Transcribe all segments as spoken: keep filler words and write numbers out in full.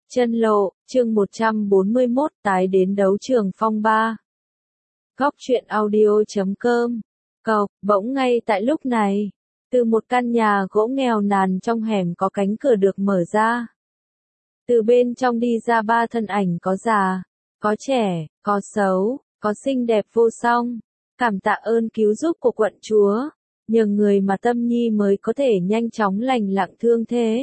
Chân lộ, chương một trăm bốn mươi mốt tái đến đấu trường phong ba. Góc truyện audio.com. Cộc, bỗng ngay tại lúc này, từ một căn nhà gỗ nghèo nàn trong hẻm có cánh cửa được mở ra. Từ bên trong đi ra ba thân ảnh có già, có trẻ, có xấu, có xinh đẹp vô song. Cảm tạ ơn cứu giúp của quận chúa, nhờ người mà Tâm Nhi mới có thể nhanh chóng lành lặng thương thế.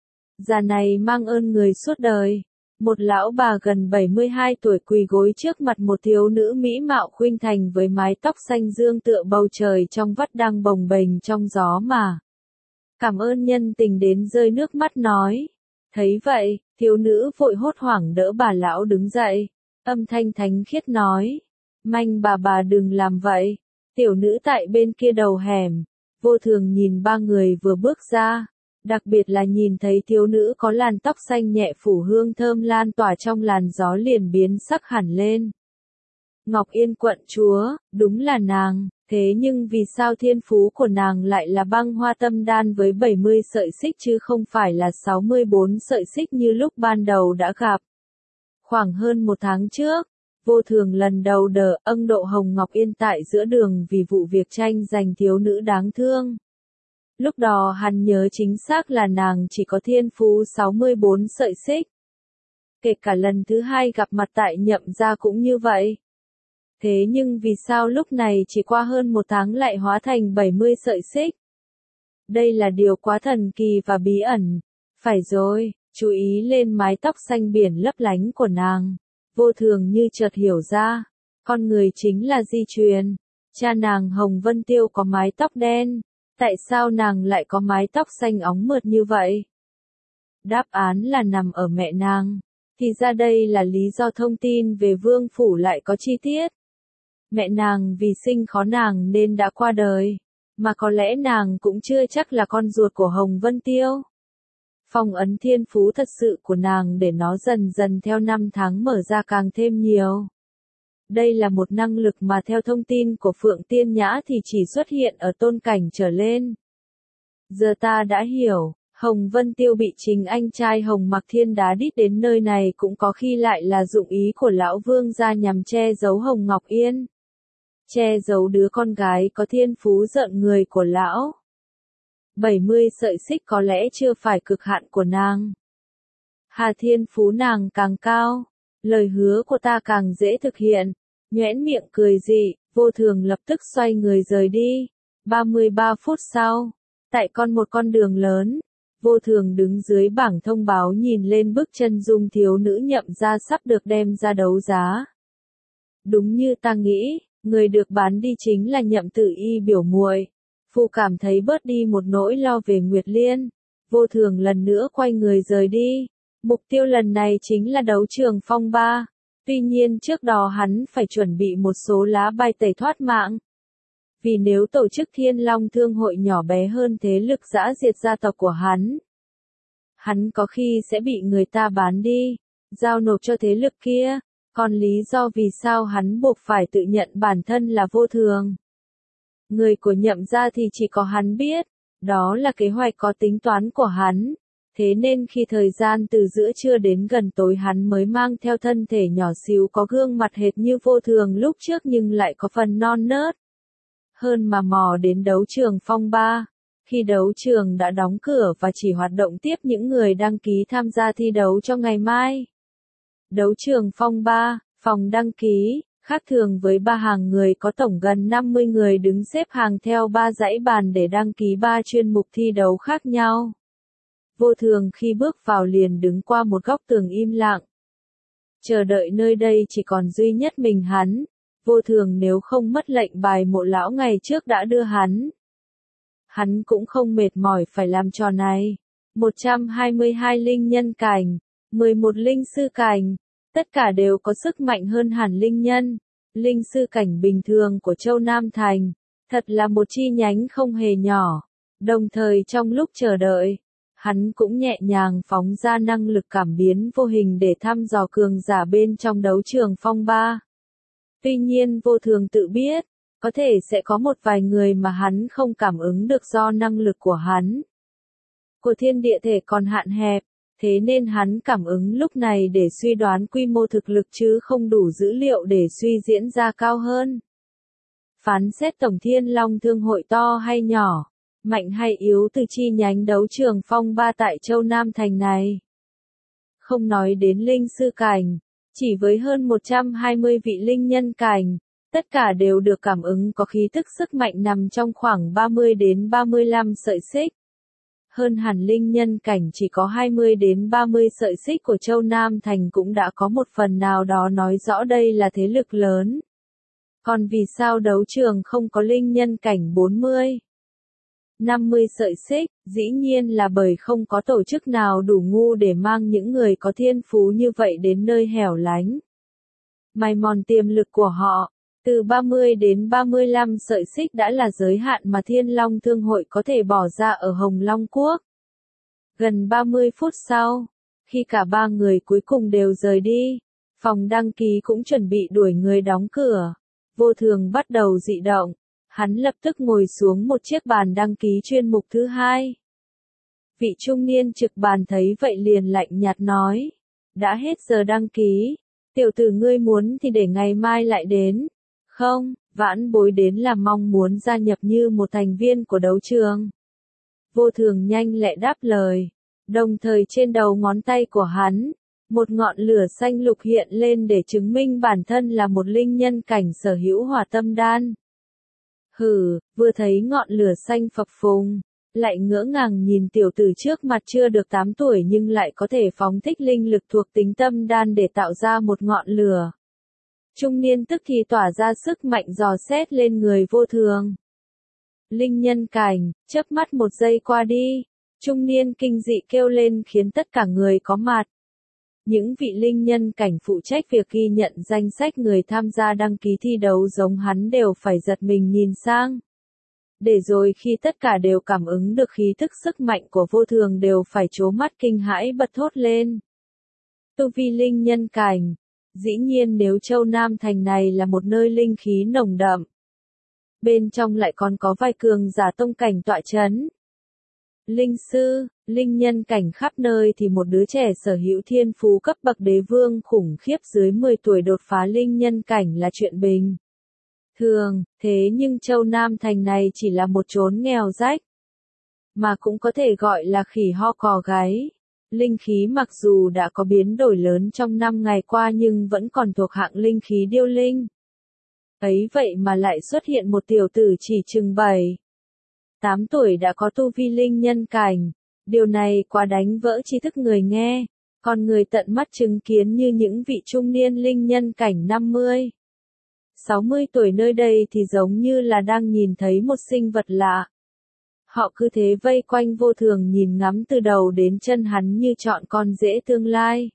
Già này mang ơn người suốt đời. Một lão bà gần bảy mươi hai tuổi quỳ gối trước mặt một thiếu nữ mỹ mạo khuynh thành với mái tóc xanh dương tựa bầu trời trong vắt đang bồng bềnh trong gió mà. Cảm ơn nhân tình đến rơi nước mắt nói. Thấy vậy, thiếu nữ vội hốt hoảng đỡ bà lão đứng dậy. Âm thanh thánh khiết nói. Manh bà bà đừng làm vậy. Tiểu nữ tại bên kia đầu hẻm. Vô thường nhìn ba người vừa bước ra. Đặc biệt là nhìn thấy thiếu nữ có làn tóc xanh nhẹ phủ hương thơm lan tỏa trong làn gió liền biến sắc hẳn lên. Ngọc Yên quận chúa, đúng là nàng, thế nhưng vì sao thiên phú của nàng lại là băng hoa tâm đan với bảy mươi sợi xích chứ không phải là sáu mươi bốn sợi xích như lúc ban đầu đã gặp. Khoảng hơn một tháng trước, Vô Thường lần đầu đỡ âng độ Hồng Ngọc Yên tại giữa đường vì vụ việc tranh giành thiếu nữ đáng thương. Lúc đó hắn nhớ chính xác là nàng chỉ có thiên phú sáu mươi bốn sợi xích. Kể cả lần thứ hai gặp mặt tại Nhậm gia cũng như vậy. Thế nhưng vì sao lúc này chỉ qua hơn một tháng lại hóa thành bảy mươi sợi xích? Đây là điều quá thần kỳ và bí ẩn. Phải rồi, chú ý lên mái tóc xanh biển lấp lánh của nàng. Vô Thường như chợt hiểu ra, con người chính là di truyền. Cha nàng Hồng Vân Tiêu có mái tóc đen. Tại sao nàng lại có mái tóc xanh óng mượt như vậy? Đáp án là nằm ở mẹ nàng. Thì ra đây là lý do thông tin về vương phủ lại có chi tiết. Mẹ nàng vì sinh khó nàng nên đã qua đời. Mà có lẽ nàng cũng chưa chắc là con ruột của Hồng Vân Tiêu. Phong ấn thiên phú thật sự của nàng để nó dần dần theo năm tháng mở ra càng thêm nhiều. Đây là một năng lực mà theo thông tin của Phượng Tiên Nhã thì chỉ xuất hiện ở tôn cảnh trở lên. Giờ ta đã hiểu, Hồng Vân Tiêu bị chính anh trai Hồng Mặc Thiên đá đít đến nơi này cũng có khi lại là dụng ý của lão vương gia nhằm che giấu Hồng Ngọc Yên. Che giấu đứa con gái có thiên phú rợn người của lão. bảy mươi sợi xích có lẽ chưa phải cực hạn của nàng. Hà thiên phú nàng càng cao, lời hứa của ta càng dễ thực hiện. Nhoẻn miệng cười dị, Vô Thường lập tức xoay người rời đi. ba mươi ba phút sau, tại con một con đường lớn, Vô Thường đứng dưới bảng thông báo nhìn lên bức chân dung thiếu nữ Nhậm gia sắp được đem ra đấu giá. Đúng như ta nghĩ, người được bán đi chính là Nhậm Tử Y biểu muội. Phụ cảm thấy bớt đi một nỗi lo về Nguyệt Liên. Vô Thường lần nữa quay người rời đi. Mục tiêu lần này chính là đấu trường phong ba. Tuy nhiên trước đó hắn phải chuẩn bị một số lá bài tẩy thoát mạng. Vì nếu tổ chức Thiên Long Thương hội nhỏ bé hơn thế lực dã diệt gia tộc của hắn, hắn có khi sẽ bị người ta bán đi, giao nộp cho thế lực kia. Còn lý do vì sao hắn buộc phải tự nhận bản thân là Vô Thường, người của Nhậm gia thì chỉ có hắn biết. Đó là kế hoạch có tính toán của hắn. Thế nên khi thời gian từ giữa trưa đến gần tối hắn mới mang theo thân thể nhỏ xíu có gương mặt hệt như Vô Thường lúc trước nhưng lại có phần non nớt hơn mà mò đến đấu trường phong ba. Khi đấu trường đã đóng cửa và chỉ hoạt động tiếp những người đăng ký tham gia thi đấu cho ngày mai. Đấu trường phong ba, phòng đăng ký, khác thường với ba hàng người có tổng gần năm mươi người đứng xếp hàng theo ba dãy bàn để đăng ký ba chuyên mục thi đấu khác nhau. Vô Thường khi bước vào liền đứng qua một góc tường im lặng. Chờ đợi nơi đây chỉ còn duy nhất mình hắn. Vô Thường nếu không mất lệnh bài mộ lão ngày trước đã đưa hắn. Hắn cũng không mệt mỏi phải làm trò này. một trăm hai mươi hai linh nhân cảnh, mười một linh sư cảnh, tất cả đều có sức mạnh hơn hẳn linh nhân. Linh sư cảnh bình thường của Châu Nam Thành, thật là một chi nhánh không hề nhỏ. Đồng thời trong lúc chờ đợi, hắn cũng nhẹ nhàng phóng ra năng lực cảm biến vô hình để thăm dò cường giả bên trong đấu trường phong ba. Tuy nhiên Vô Thường tự biết, có thể sẽ có một vài người mà hắn không cảm ứng được do năng lực của hắn. Của thiên địa thể còn hạn hẹp, Thế nên hắn cảm ứng lúc này để suy đoán quy mô thực lực chứ không đủ dữ liệu để suy diễn ra cao hơn. Phán xét tổng Thiên Long Thương hội to hay nhỏ, mạnh hay yếu từ chi nhánh đấu trường phong ba tại Châu Nam Thành này. Không nói đến linh sư cảnh, chỉ với hơn một trăm hai mươi vị linh nhân cảnh, tất cả đều được cảm ứng có khí tức sức mạnh nằm trong khoảng ba mươi đến ba mươi lăm sợi xích. Hơn hẳn linh nhân cảnh chỉ có hai mươi đến ba mươi sợi xích của Châu Nam Thành cũng đã có một phần nào đó nói rõ đây là thế lực lớn. Còn vì sao đấu trường không có linh nhân cảnh bốn mươi, năm mươi sợi xích, dĩ nhiên là bởi không có tổ chức nào đủ ngu để mang những người có thiên phú như vậy đến nơi hẻo lánh. Mài mòn tiềm lực của họ, từ ba mươi đến ba mươi lăm sợi xích đã là giới hạn mà Thiên Long Thương hội có thể bỏ ra ở Hồng Long Quốc. Gần ba mươi phút sau, khi cả ba người cuối cùng đều rời đi, phòng đăng ký cũng chuẩn bị đuổi người đóng cửa. Vô Thường bắt đầu dị động, hắn lập tức ngồi xuống một chiếc bàn đăng ký chuyên mục thứ hai. Vị trung niên trực bàn thấy vậy liền lạnh nhạt nói, đã hết giờ đăng ký, tiểu tử ngươi muốn thì để ngày mai lại đến. Không, vãn bối đến là mong muốn gia nhập như một thành viên của đấu trường. Vô Thường nhanh lẹ đáp lời, đồng thời trên đầu ngón tay của hắn, một ngọn lửa xanh lục hiện lên để chứng minh bản thân là một linh nhân cảnh sở hữu hỏa tâm đan. Hừ, vừa thấy ngọn lửa xanh phập phùng, lại ngỡ ngàng nhìn tiểu tử trước mặt chưa được tám tuổi nhưng lại có thể phóng thích linh lực thuộc tính tâm đan để tạo ra một ngọn lửa. Trung niên tức thì tỏa ra sức mạnh dò xét lên người Vô Thường. Linh nhân cảnh, chớp mắt một giây qua đi, trung niên kinh dị kêu lên khiến tất cả người có mặt. Những vị linh nhân cảnh phụ trách việc ghi nhận danh sách người tham gia đăng ký thi đấu giống hắn đều phải giật mình nhìn sang. Để rồi khi tất cả đều cảm ứng được khí thức sức mạnh của Vô Thường đều phải trố mắt kinh hãi bật thốt lên. Tu vi linh nhân cảnh, dĩ nhiên nếu Châu Nam Thành này là một nơi linh khí nồng đậm. Bên trong lại còn có vài cường giả tông cảnh tọa chấn. Linh sư, linh nhân cảnh khắp nơi thì một đứa trẻ sở hữu thiên phú cấp bậc đế vương khủng khiếp dưới mười tuổi đột phá linh nhân cảnh là chuyện bình thường, thế nhưng Châu Nam Thành này chỉ là một chốn nghèo rách, mà cũng có thể gọi là khỉ ho cò gáy. Linh khí mặc dù đã có biến đổi lớn trong năm ngày qua nhưng vẫn còn thuộc hạng linh khí điêu linh. Ấy vậy mà lại xuất hiện một tiểu tử chỉ chừng bảy, tám tuổi đã có tu vi linh nhân cảnh. Điều này quá đánh vỡ trí thức người nghe, còn người tận mắt chứng kiến như những vị trung niên linh nhân cảnh năm mươi, sáu mươi tuổi nơi đây thì giống như là đang nhìn thấy một sinh vật lạ. Họ cứ thế vây quanh Vô Thường nhìn ngắm từ đầu đến chân hắn như chọn con rể tương lai.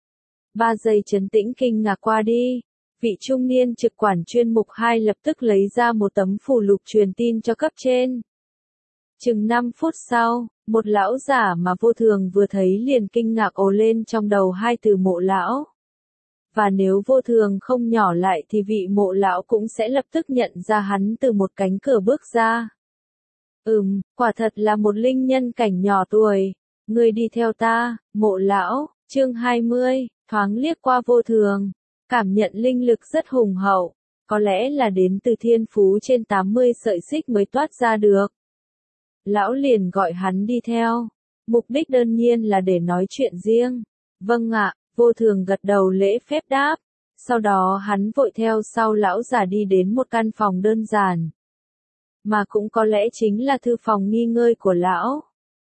Ba giây trấn tĩnh kinh ngạc qua đi, vị trung niên trực quản chuyên mục hai lập tức lấy ra một tấm phù lục truyền tin cho cấp trên. Chừng năm phút sau, một lão giả mà Vô Thường vừa thấy liền kinh ngạc ồ lên trong đầu hai từ Mộ lão. Và nếu Vô Thường không nhỏ lại thì vị Mộ lão cũng sẽ lập tức nhận ra hắn từ một cánh cửa bước ra. Ừm, quả thật là một linh nhân cảnh nhỏ tuổi. Người đi theo ta, Mộ lão. Chương hai mươi, thoáng liếc qua Vô Thường, cảm nhận linh lực rất hùng hậu, có lẽ là đến từ thiên phú trên tám mươi sợi xích mới toát ra được. Lão liền gọi hắn đi theo, mục đích đơn nhiên là để nói chuyện riêng. Vâng ạ, Vô Thường gật đầu lễ phép đáp, sau đó hắn vội theo sau lão giả đi đến một căn phòng đơn giản, mà cũng có lẽ chính là thư phòng nghỉ ngơi của lão.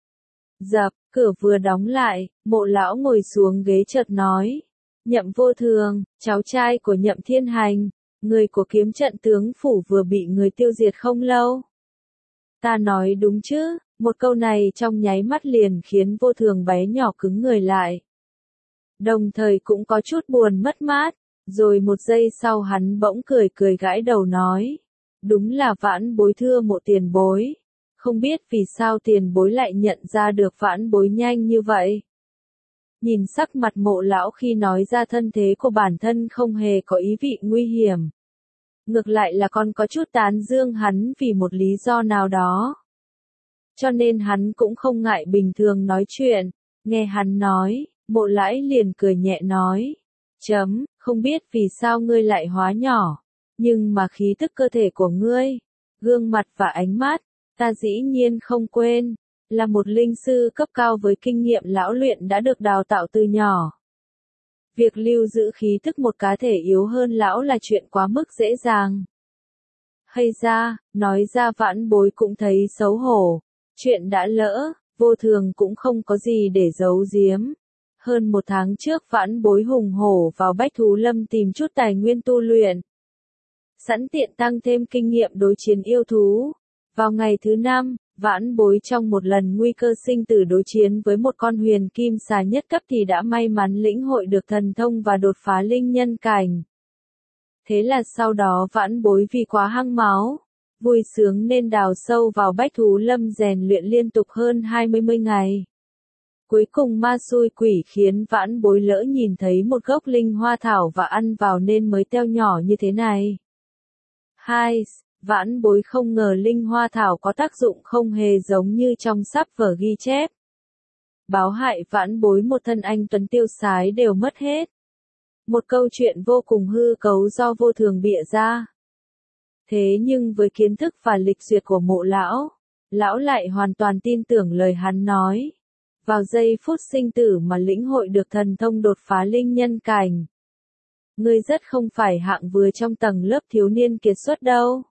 Dập, cửa vừa đóng lại, Mộ lão ngồi xuống ghế chợt nói, Nhậm Vô Thường, cháu trai của Nhậm Thiên Hành, người của kiếm trận tướng phủ vừa bị người tiêu diệt không lâu. Ta nói đúng chứ? Một câu này trong nháy mắt liền khiến Vô Thường bé nhỏ cứng người lại. Đồng thời cũng có chút buồn mất mát, rồi một giây sau hắn bỗng cười cười gãi đầu nói, đúng là vãn bối thưa Mộ tiền bối. Không biết vì sao tiền bối lại nhận ra được vãn bối nhanh như vậy. Nhìn sắc mặt Mộ lão khi nói ra thân thế của bản thân không hề có ý vị nguy hiểm. Ngược lại là còn có chút tán dương hắn vì một lý do nào đó. Cho nên hắn cũng không ngại bình thường nói chuyện, Nghe hắn nói, Mộ Lãi liền cười nhẹ nói. Chấm, không biết vì sao ngươi lại hóa nhỏ, nhưng mà khí tức cơ thể của ngươi, gương mặt và ánh mắt, ta dĩ nhiên không quên, là một linh sư cấp cao với kinh nghiệm lão luyện đã được đào tạo từ nhỏ. Việc lưu giữ khí tức một cá thể yếu hơn lão là chuyện quá mức dễ dàng. Hay ra, nói ra Vãn Bối cũng thấy xấu hổ, chuyện đã lỡ, Vô Thường cũng không có gì để giấu giếm. Hơn một tháng trước Vãn Bối hùng hổ vào Bách Thú Lâm tìm chút tài nguyên tu luyện. Sẵn tiện tăng thêm kinh nghiệm đối chiến yêu thú. Vào ngày thứ năm, Vãn Bối trong một lần nguy cơ sinh tử đối chiến với một con huyền kim xà nhất cấp thì đã may mắn lĩnh hội được thần thông và đột phá linh nhân cảnh. Thế là sau đó Vãn Bối vì quá hăng máu, vui sướng nên đào sâu vào Bách Thú Lâm rèn luyện liên tục hơn hai mươi ngày. Cuối cùng ma xui quỷ khiến Vãn Bối lỡ nhìn thấy một gốc linh hoa thảo và ăn vào nên mới teo nhỏ như thế này. Hai, Vãn Bối không ngờ linh hoa thảo có tác dụng không hề giống như trong sách vở ghi chép. Báo hại Vãn Bối một thân anh tuấn tiêu sái đều mất hết. Một câu chuyện vô cùng hư cấu do Vô Thường bịa ra. Thế nhưng với kiến thức và lịch duyệt của Mộ lão, lão lại hoàn toàn tin tưởng lời hắn nói. Vào giây phút sinh tử mà lĩnh hội được thần thông đột phá linh nhân cảnh. Ngươi rất không phải hạng vừa trong tầng lớp thiếu niên kiệt xuất đâu.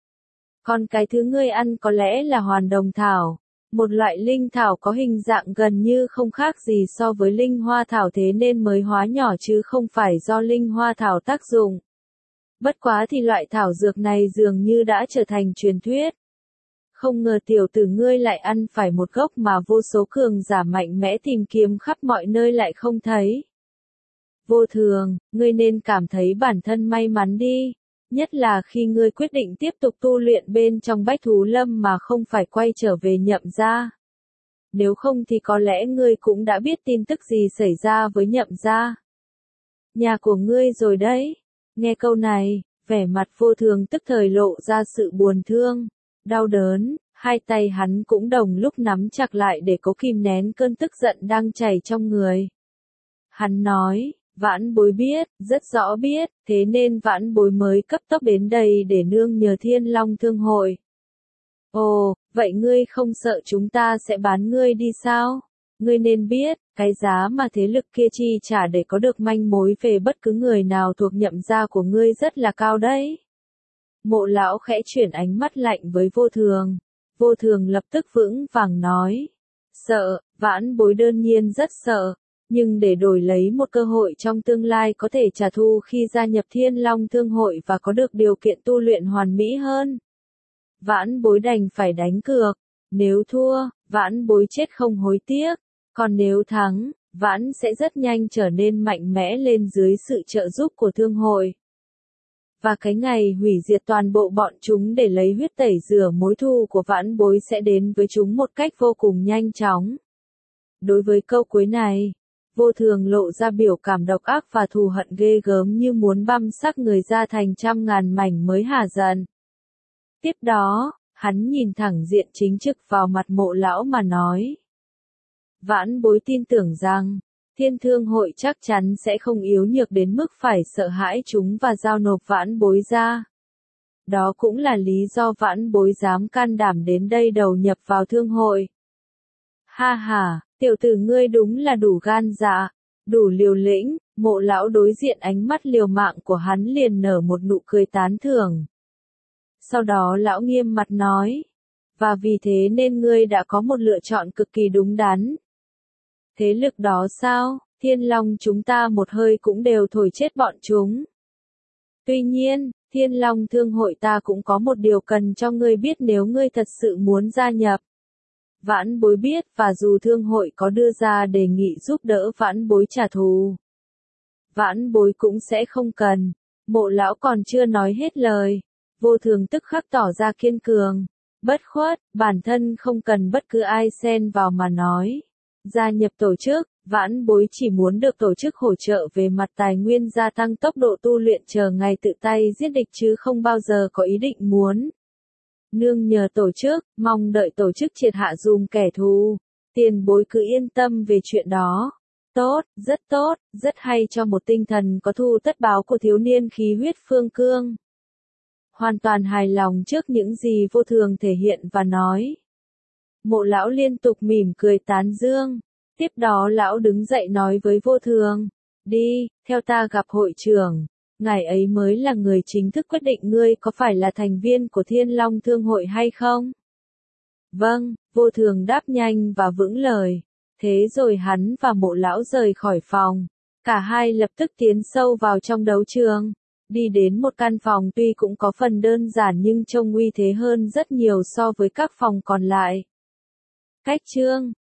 Còn cái thứ ngươi ăn có lẽ là hoàn đồng thảo, một loại linh thảo có hình dạng gần như không khác gì so với linh hoa thảo thế nên mới hóa nhỏ chứ không phải do linh hoa thảo tác dụng. Bất quá thì loại thảo dược này dường như đã trở thành truyền thuyết. Không ngờ tiểu tử ngươi lại ăn phải một gốc mà vô số cường giả mạnh mẽ tìm kiếm khắp mọi nơi lại không thấy. Vô Thường, ngươi nên cảm thấy bản thân may mắn đi, nhất là khi ngươi quyết định tiếp tục tu luyện bên trong Bách Thú Lâm mà không phải quay trở về Nhậm gia. Nếu không thì có lẽ ngươi cũng đã biết tin tức gì xảy ra với Nhậm gia. Nhà của ngươi rồi đấy. Nghe câu này, vẻ mặt Vô Thường tức thời lộ ra sự buồn thương, đau đớn, hai tay hắn cũng đồng lúc nắm chặt lại để cố kìm nén cơn tức giận đang chảy trong người. Hắn nói, Vãn Bối biết, rất rõ biết, thế nên Vãn Bối mới cấp tốc đến đây để nương nhờ Thiên Long Thương hội. Ồ, vậy ngươi không sợ chúng ta sẽ bán ngươi đi sao? Ngươi nên biết, cái giá mà thế lực kia chi trả để có được manh mối về bất cứ người nào thuộc Nhậm gia của ngươi rất là cao đấy. Mộ lão khẽ chuyển ánh mắt lạnh với Vô Thường. Vô Thường lập tức vững vàng nói. Sợ, Vãn Bối đơn nhiên rất sợ. Nhưng để đổi lấy một cơ hội trong tương lai có thể trả thù khi gia nhập Thiên Long Thương hội và có được điều kiện tu luyện hoàn mỹ hơn. Vãn Bối đành phải đánh cược. Nếu thua, Vãn Bối chết không hối tiếc. Còn nếu thắng, Vãn sẽ rất nhanh trở nên mạnh mẽ lên dưới sự trợ giúp của thương hội. Và cái ngày hủy diệt toàn bộ bọn chúng để lấy huyết tẩy rửa mối thù của Vãn Bối sẽ đến với chúng một cách vô cùng nhanh chóng. Đối với câu cuối này, Vô Thường lộ ra biểu cảm độc ác và thù hận ghê gớm như muốn băm xác người ra thành trăm ngàn mảnh mới hả giận. Tiếp đó, hắn nhìn thẳng diện chính trực vào mặt Mộ lão mà nói. Vãn Bối tin tưởng rằng, Thiên Thương hội chắc chắn sẽ không yếu nhược đến mức phải sợ hãi chúng và giao nộp Vãn Bối ra. Đó cũng là lý do Vãn Bối dám can đảm đến đây đầu nhập vào thương hội. Ha ha, tiểu tử ngươi đúng là đủ gan dạ, đủ liều lĩnh. Mộ lão đối diện ánh mắt liều mạng của hắn liền nở một nụ cười tán thưởng. Sau đó lão nghiêm mặt nói, và vì thế nên ngươi đã có một lựa chọn cực kỳ đúng đắn. Thế lực đó sao, Thiên Long chúng ta một hơi cũng đều thổi chết bọn chúng. Tuy nhiên, Thiên Long Thương hội ta cũng có một điều cần cho ngươi biết nếu ngươi thật sự muốn gia nhập. Vãn Bối biết và dù Thương hội có đưa ra đề nghị giúp đỡ Vãn Bối trả thù, Vãn Bối cũng sẽ không cần. Mộ lão còn chưa nói hết lời. Vô Thường tức khắc tỏ ra kiên cường, bất khuất, bản thân không cần bất cứ ai xen vào mà nói. Gia nhập tổ chức, Vãn Bối chỉ muốn được tổ chức hỗ trợ về mặt tài nguyên gia tăng tốc độ tu luyện chờ ngày tự tay giết địch chứ không bao giờ có ý định muốn nương nhờ tổ chức, mong đợi tổ chức triệt hạ dùm kẻ thù. Tiền bối cứ yên tâm về chuyện đó. Tốt, rất tốt, rất hay cho một tinh thần có thu tất báo của thiếu niên khí huyết phương cương. Hoàn toàn hài lòng trước những gì Vô Thường thể hiện và nói. Mộ lão liên tục mỉm cười tán dương. Tiếp đó lão đứng dậy nói với Vô Thường. Đi, theo ta gặp hội trưởng. Ngài ấy mới là người chính thức quyết định ngươi có phải là thành viên của Thiên Long Thương hội hay không? Vâng, Vô Thường đáp nhanh và vững lời. Thế rồi hắn và mộ lão rời khỏi phòng. Cả hai lập tức tiến sâu vào trong đấu trường. Đi đến một căn phòng tuy cũng có phần đơn giản nhưng trông uy thế hơn rất nhiều so với các phòng còn lại. Cách chương